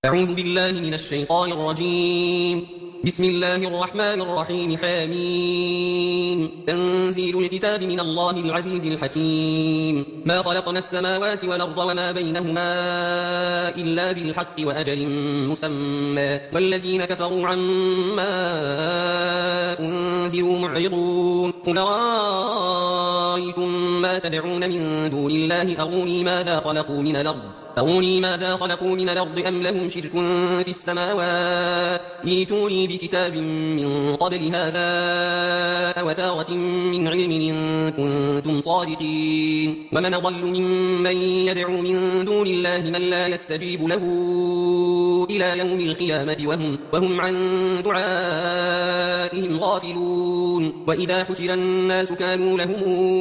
أعوذ بالله من الشيطان الرجيم. بسم الله الرحمن الرحيم. حميم. تنزيل الكتاب من الله العزيز الحكيم. ما خلقنا السماوات والأرض وما بينهما إلا بالحق وأجل مسمى، والذين كفروا عما أنذروا معرضون. قل رأيتم ما تدعون من دون الله أروني ماذا خلقوا من الأرض أم لهم شرك في السماوات، ائتوني بكتاب من قبل هذا أو أثارة من علم إن كنتم صادقين. ومن أضل ممن يدعو من دون الله من لا يستجيب له إلى يوم القيامة وهم عن دعائهم غافلون. وإذا حشر الناس كانوا لهم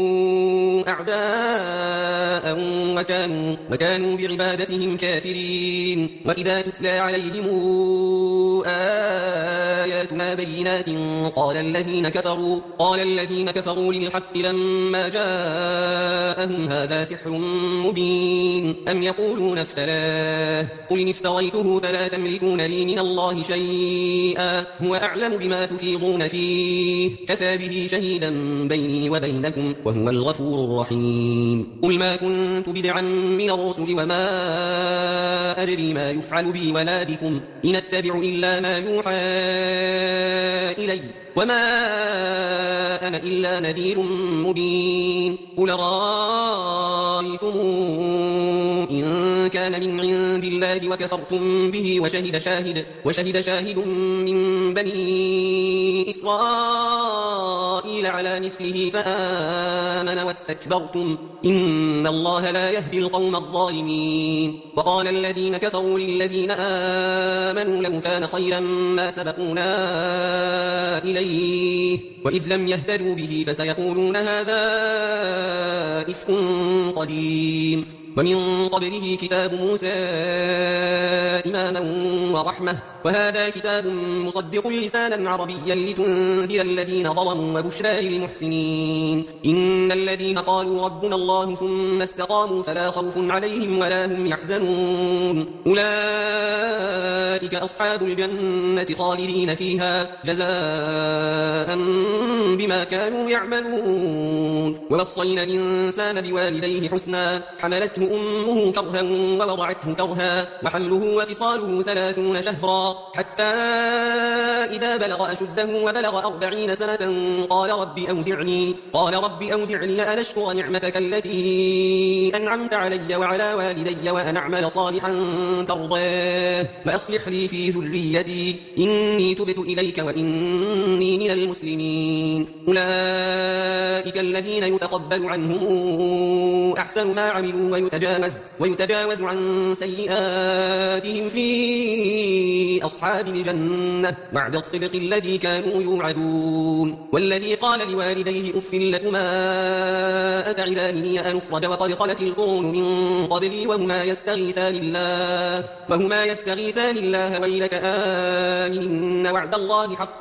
أعداء وكانوا بعبادتهم كافرين. وإذا تتلى عليهم آياتنا بينات قال الذين كفروا للحق لما جاءهم هذا سحر مبين. أم يقولون افتراه، قل إن افتريته فلا تملكون لي من الله شيئا، هو أعلم بما تفيضون فيه، كفى به شهيدا بيني وبينكم وهو الغفور الرحيم. قل ما كنت بدعا من الرسل وما أدري ما يفعل بي ولا بكم، إن أتبع إلا ما يوحى إلي وما أنا إلا نذير مبين. قل رأيتم إن كان من عند الله وكفرتم به وشهد شاهد من بني إسرائيل على مثله فآمن واستكبرتم إن الله لا يهدي القوم الظالمين. وقال الذين كفروا للذين آمنوا لو كان خيرا ما سبقونا إليه وإذ لم يهتدوا به فسيقولون هذا إفك قديم. ومن قبله كتاب موسى إماما ورحمة، وهذا كتاب مصدق لسانا عربيا لتنذر الذين ظلموا وبشرى للمحسنين. إن الذين قالوا ربنا الله ثم استقاموا فلا خوف عليهم ولا هم يحزنون، أولئك أصحاب الجنة خالدين فيها جزاء بما كانوا يعملون. ووصينا الإنسان بوالديه حسنا، حملته أمه كرها ووضعته كرها، وحمله وفصاله 30 شهرا، حتى إذا بلغ أشده وبلغ 40 سنة قال رب أوزعني أن أشكر نعمتك التي أنعمت علي وعلى والدي وأن أعمل صالحا ترضاه وأصلح لي في ذريتي إني تبت إليك وإني من المسلمين. أولئك الذين يتقبل عنهم أحسن ما عملوا ويتجاوز عن سيئاتهم في أصحاب الجنة وعد الصدق الذي كانوا يوعدون. والذي قال لوالديه أف لكما أتعدانني أن أخرج وقد خلت القرون من قبلي وهما يستغيثان الله ويلك آمن وعد الله حق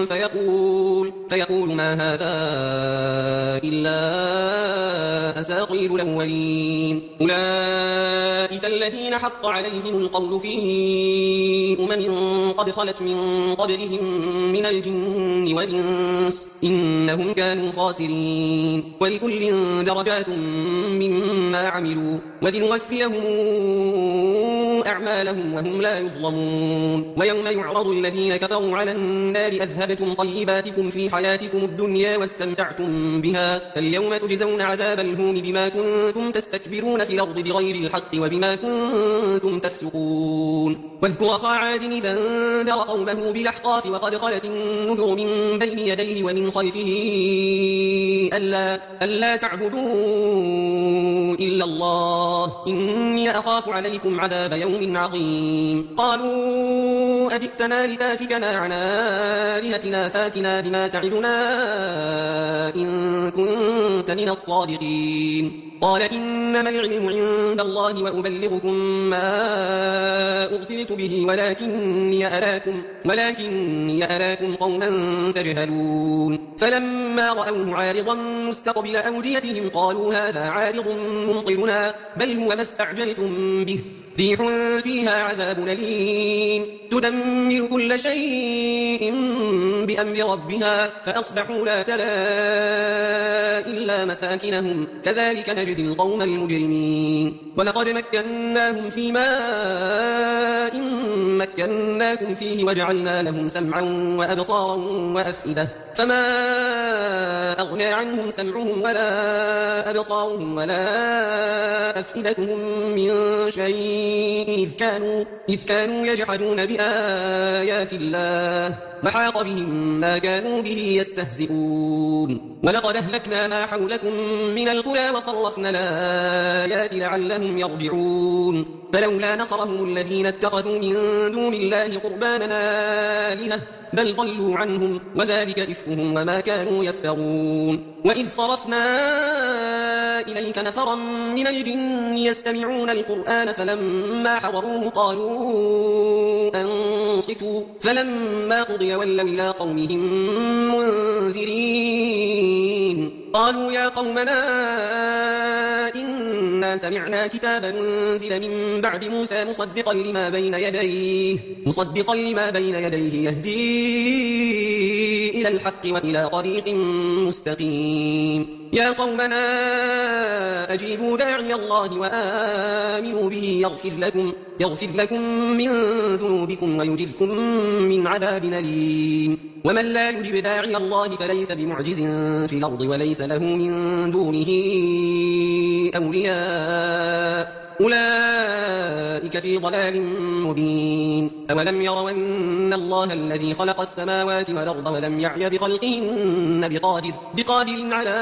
فيقول ما هذا إلا أساطير الأولين. أولئك الذين حق عليهم القول في قد خلت من قبلهم من الجن والإنس إنهم كانوا خاسرين. ولكل درجات مما عملوا ولنوفيهم أعمالهم وهم لا يظلمون. ويوم يعرض الذين كفروا على النار أذهبتم طيباتكم في حياتكم الدنيا واستمتعتم بها فاليوم تجزون عذاب الهون بما كنتم تستكبرون في الأرض بغير الحق وبما كنتم تفسقون. واذكر أخا عاد إذا أنذر قومه بالأحقاف وقد خلت النذر من بين يديه ومن خلفه ألا تعبدوا إلا الله إني أخاف عليكم عذاب يوم عظيم. قالوا أجئتنا لتافكنا عن آلهتنا فاتنا بما تعدنا إن كنت من الصادقين. قال إنما العلم عند الله وأبلغكم ما أرسلت به ولكني أراكم قوما تجهلون فلما رأوه عارضا مستقبل أوديتهم قالوا هذا عارض ممطرنا بل هو ما استعجلتم به ريح فيها عذاب أليم تدمر كل شيء بأمر ربها فأصبحوا لا ترى إلا مساكنهم كذلك نجزي القوم المجرمين ولقد مكناهم في ماء مكناكم فيه وجعلنا لهم سمعا وأبصارا وأفئدة فما أغنى عنهم سمعهم ولا أبصارهم ولا أفئدتهم من شيء إذ كانوا يجحدون بآيات الله وحاق بهم ما كانوا به يستهزئون ولقد أهلكنا ما حولكم من القرى وصرفنا الآيات لعلهم يرجعون فلولا نصرهم الذين اتخذوا من دون الله قربانا آلهة بل ضلوا عنهم وذلك إفكهم وما كانوا يفترون وإذ صرفنا إليك نفرا من الجن يستمعون القرآن فلما حضروه قالوا أنصتوا فلما قضي ولوا إلى قومهم منذرين قالوا يا قومنا إنا سمعنا كتابا أنزل من بعد موسى مصدقا لما بين يديه يهدي إلى الحق وإلى طريق مستقيم يا قومنا أجيبوا داعي الله وآمنوا به يغفر لكم من ذنوبكم ويجركم من عذاب أليم ومن لا يجب داعي الله فليس بمعجز في الأرض وليس له من دونه أولياء أولئك في ضلال مبين أولم يروا أن الله الذي خلق السماوات والأرض ولم يعي بخلقهن بقادر على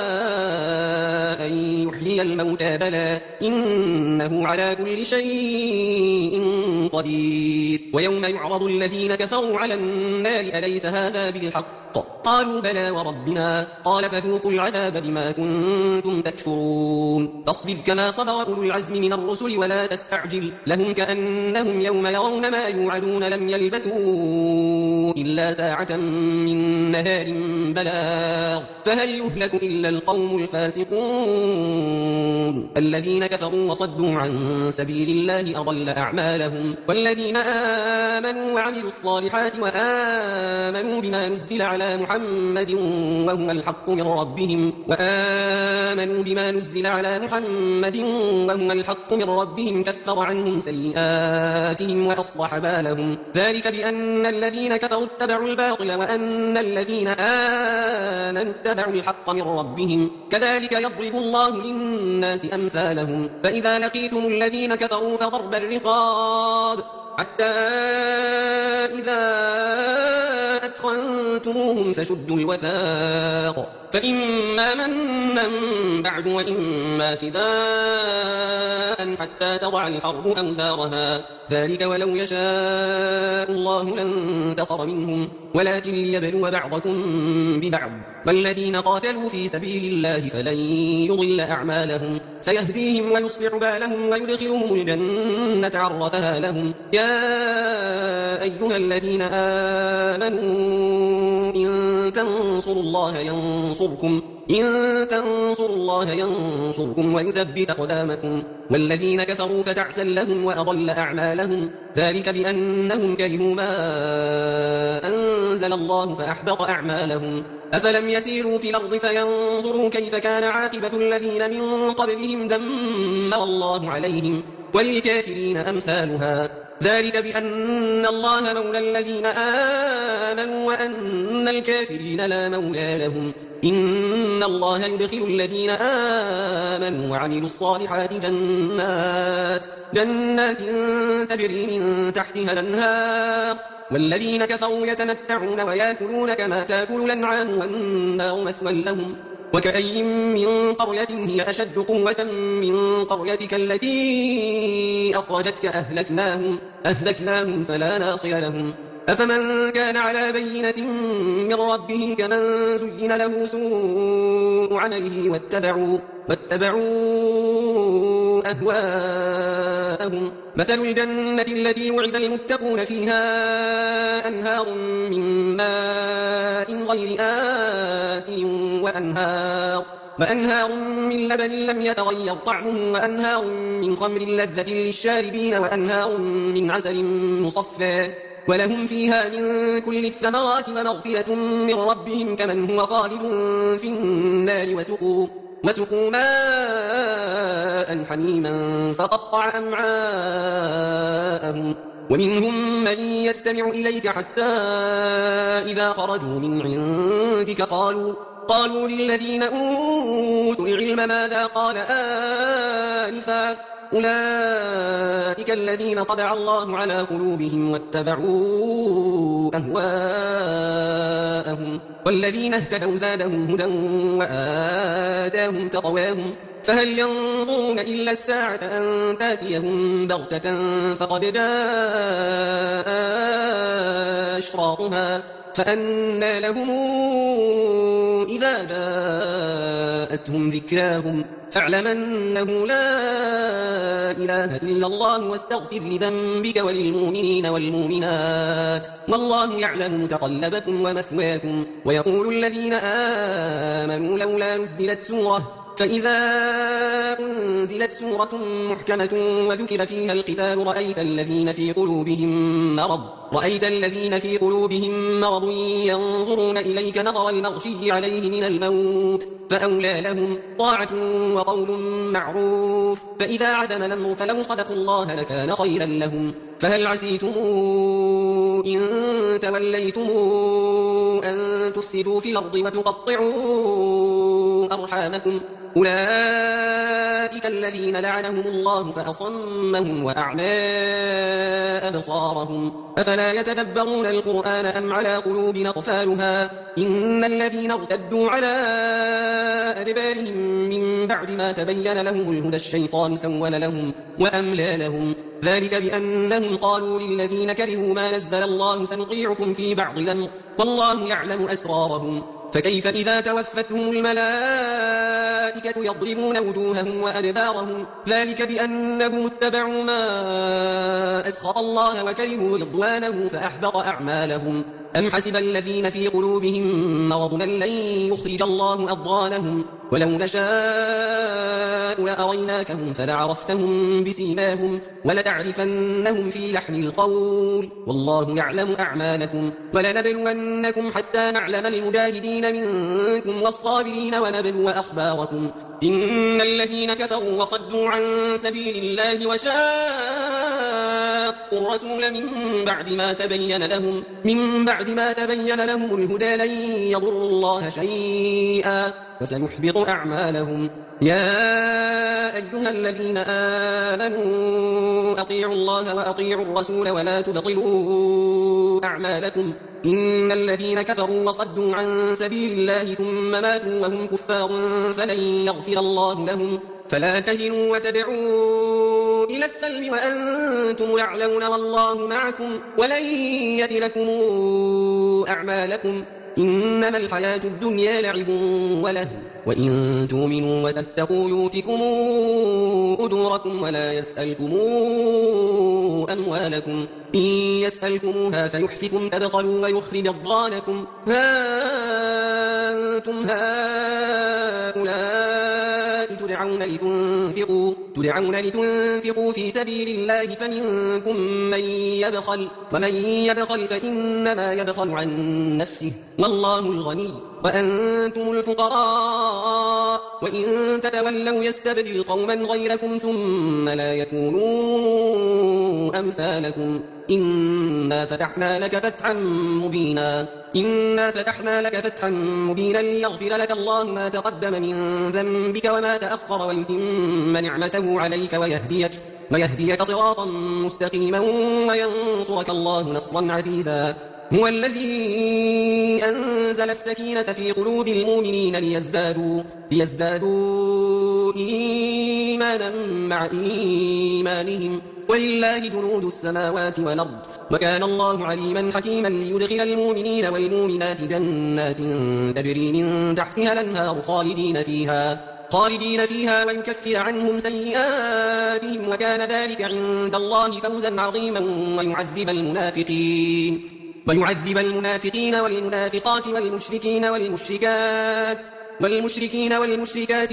أن يحيي الموتى بلى إنه على كل شيء قدير ويوم يعرض الذين كفروا على النار أليس هذا بالحق قالوا بلى وربنا قال فذوقوا العذاب بما كنتم تكفرون فاصبر كما صبر أولو العزم من الرسل ولا تستعجل لهم كأنهم يوم يرون ما يوعدون لم يلبثوا إلا ساعة من نهار بلاغ فهل يهلك إلا القوم الفاسقون الذين كفروا وصدوا عن سبيل الله أضل أعمالهم والذين آمنوا وعملوا الصالحات وآمنوا بما نزل على محمد وهو الحق من ربهم كفر عنهم سيئاتهم وأصلح بالهم ذلك بأن الذين كفروا اتبعوا الباطل وأن الذين آمنوا اتبعوا الحق من ربهم كذلك يضرب الله للناس أمثالهم فإذا لقيتم الذين كفروا فضرب الرقاب حتى إذا أثخنتموهم فشدوا الوثاق فإما منا بعد وإما فداء حتى تضع الحرب أوزارها ذلك ولو يشاء الله لانتصر منهم ولكن ليبلو بعضكم ببعض والذين قاتلوا في سبيل الله فلن يضل أعمالهم سيهديهم ويصلح بالهم ويدخلهم الجنة عرفها لهم يا أيها الذين آمنوا إن تنصروا الله ينصركم ويثبت أقدامكم والذين كفروا فتعسا لهم وأضل أعمالهم ذلك بأنهم كرهوا ما أنزل الله فأحبط أعمالهم أفلم يسيروا في الأرض فينظروا كيف كان عاقبة الذين من قبلهم دمر الله عليهم وللكافرين أمثالها ذلك بأن الله مولى الذين آمنوا وأن الكافرين لا مولى لهم إن الله يدخل الذين آمنوا وعملوا الصالحات جنات تجري من تحتها الأنهار والذين كفروا يتمتعون ويأكلون كما تأكل الأنعام والنار مثوى لهم وكأي من قرية هي أشد قوة من قريتك التي أخرجتك أهلكناهم فلا ناصر لهم أفمن كان على بينة من ربه كمن زين له سوء عمله واتبعوا أهواءهم مثل الجنة التي وعد المتقون فيها أنهار من ماء غير آسن وأنهار من لبن لم يتغير طعمه وأنهار من خمر لذة للشاربين وأنهار من عسل مصفى ولهم فيها من كل الثمرات ومغفرة من ربهم كمن هو خالد في النار وسقوا ماء حميما فقطع أمعاءهم ومنهم من يستمع إليك حتى إذا خرجوا من عندك قالوا للذين أوتوا العلم ماذا قال آنفا أولئك الذين طبع الله على قلوبهم واتبعوا أهواءهم والذين اهتدوا زادهم هدى وآتاهم تقواهم فهل ينظرون إلا الساعة أن تاتيهم بغتة فقد جاء أشراطها فأنى لهم إذا جاءتهم ذكراهم فاعلم أنه لا إله إلا الله واستغفر لذنبك وللمؤمنين والمؤمنات والله يعلم متقلبكم ومثواكم ويقول الذين آمنوا لولا نزلت سورة فإذا أنزلت سورة محكمة وذكر فيها القتال رأيت الذين في قلوبهم مرض ينظرون إليك نظر المغشي عليه من الموت فأولى لهم طاعة وقول معروف فإذا عزم الأمر فلو صدقوا الله لكان خيرا لهم فهل عسيتم إن توليتم أن تفسدوا في الأرض وتقطعوا أرحامكم أولئك الذين لعنهم الله فأصمهم وأعمى أبصارهم أفلا يتدبرون القرآن أم على قلوب أقفالها إن الذين ارتدوا على أدبارهم من بعد ما تبين لهم الهدى الشيطان سول لهم وأملى لهم ذلك بأنهم قالوا للذين كرهوا ما نزل الله سنطيعكم في بعض الأمر والله يعلم أسرارهم فكيف إذا توفتهم الملائكة يضربون وجوههم وأدبارهم ذلك بأنهم اتبعوا ما أسخط الله وكرهوا رضوانه فأحبط أعمالهم أم حسب الذين في قلوبهم مرض أن لن يخرج الله أضغانهم ولو نشاء لأريناكهم فلعرفتهم بسيماهم ولتعرفنهم في لحن القول والله يعلم أعمالكم ولنبلونكم حتى نعلم المجاهدين منكم والصابرين ونبلو أخباركم إن الذين كفروا وصدوا عن سبيل الله وشاقوا الرسول من بعد ما تبين لهم الهدى لن يضروا الله شيئا وسنحبط أعمالهم يا أيها الذين آمنوا أطيعوا الله وأطيعوا الرسول ولا تبطلوا أعمالكم إن الذين كفروا وصدوا عن سبيل الله ثم ماتوا وهم كفار فلن يغفر الله لهم فلا تهنوا وتدعوا إلى السلم وأنتم يعلمون والله معكم ولن يتلكم أعمالكم إنما الحياة الدنيا لعب وله وإن تؤمنوا وتتقوا يؤتكم أجوركم ولا يسألكم أموالكم إن يسألكموها فيحفكم تبخلوا ويخرج أضغانكم ها أنتم هؤلاء تدعون لتنفقوا في سبيل الله فمنكم من يبخل ومن يبخل فإنما يبخل عن نفسه والله الغني وأنتم الفقراء وإن تتولوا يستبدل قوما غيركم ثم لا يكونوا أمثالكم إنا فتحنا لك فتحا مبينا ليغفر لك الله ما تقدم من ذنبك وما تأخر ويتم نعمته عليك ويهديك صراطا مستقيما وينصرك الله نصرا عزيزا هو الذي أنزل السكينة في قلوب المؤمنين ليزدادوا إيمانا مع إيمانهم ولله جنود السماوات والأرض وكان الله عليما حكيما ليدخل المؤمنين والمؤمنات جنات تجري من تحتها الأنهار خالدين فيها خالدين فيها ويكفر عنهم سيئاتهم وكان ذلك عند الله فوزا عظيما ويعذب المنافقين والمنافقات والمشركين والمشركات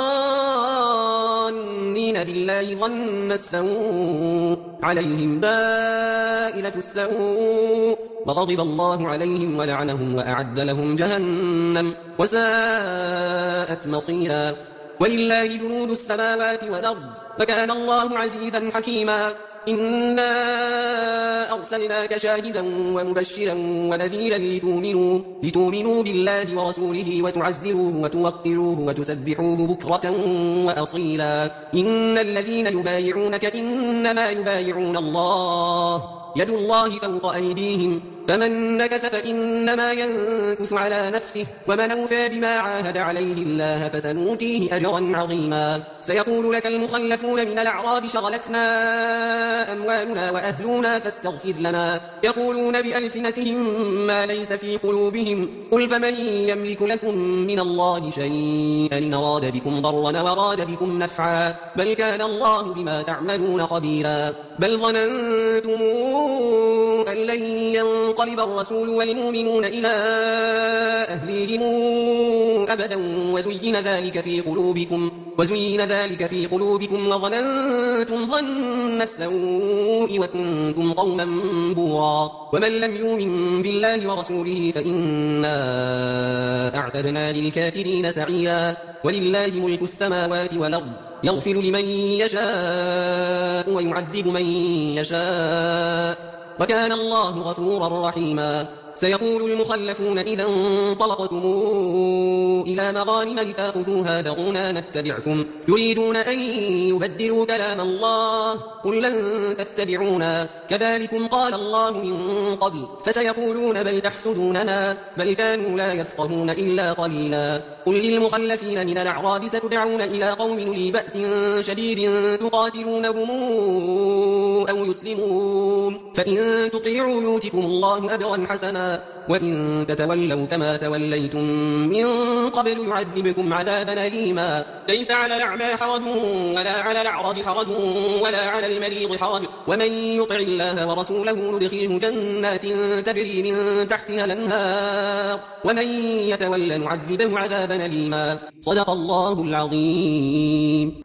الظانين بالله ظن السوء عليهم دائرة السوء وغضب الله عليهم ولعنهم وأعد لهم جهنم وساءت مصيرا ولله جنود السماوات والأرض وكان الله عزيزا حكيما إنا أرسلناك شاهدا ومبشرا ونذيرا لتؤمنوا بالله ورسوله وتعزروه وتوقروه وتسبحوه بكرة وأصيلا إن الذين يبايعونك إنما يبايعون الله يد الله فوق أيديهم فمن نكث فإنما ينكث على نفسه ومن أوفى بما عاهد عليه الله فسنؤتيه أجرا عظيما سيقول لك المخلفون من الأعراب شغلتنا أموالنا وأهلنا فاستغفر لنا يقولون بألسنتهم ما ليس في قلوبهم قل فمن يملك لكم من الله شيئا إن أراد بكم ضرا وأراد بكم نفعا بل كان الله بما تعملون خبيرا بل ظننتم أن لن ينقلب الرسول والمؤمنون إلى أهليهم أبدا وزين ذلك في قلوبكم وظننتم ظن السوء وكنتم قوما بورا ومن لم يؤمن بالله ورسوله فإنا أعتدنا للكافرين سعيرا ولله ملك السماوات والأرض يغفر لمن يشاء ويعذب من يشاء وكان الله غفورا رحيما سيقول المخلفون إذا انطلقتم إلى مغانم لتأخذوها ذرونا نتبعكم يريدون أن يبدلوا كلام الله قل لن تتبعونا كذلكم قال الله من قبل فسيقولون بل تحسدوننا بل كانوا لا يفقهون إلا قليلا قل للمخلفين من الأعراب ستدعون إلى قوم لي بأس شديد تقاتلونهم أو يسلمون فإن تطيعوا يؤتكم الله أجرا حسنا وإن تتولوا كما توليتم من قبل يعذبكم عذابا أليما ليس على الأعمى حرج ولا على الأعرج حرج ولا على المريض حرج ومن يطع الله ورسوله ندخله جنات تجري من تحتها الأنهار ومن يتول نعذبه عذابا أليما صدق الله العظيم.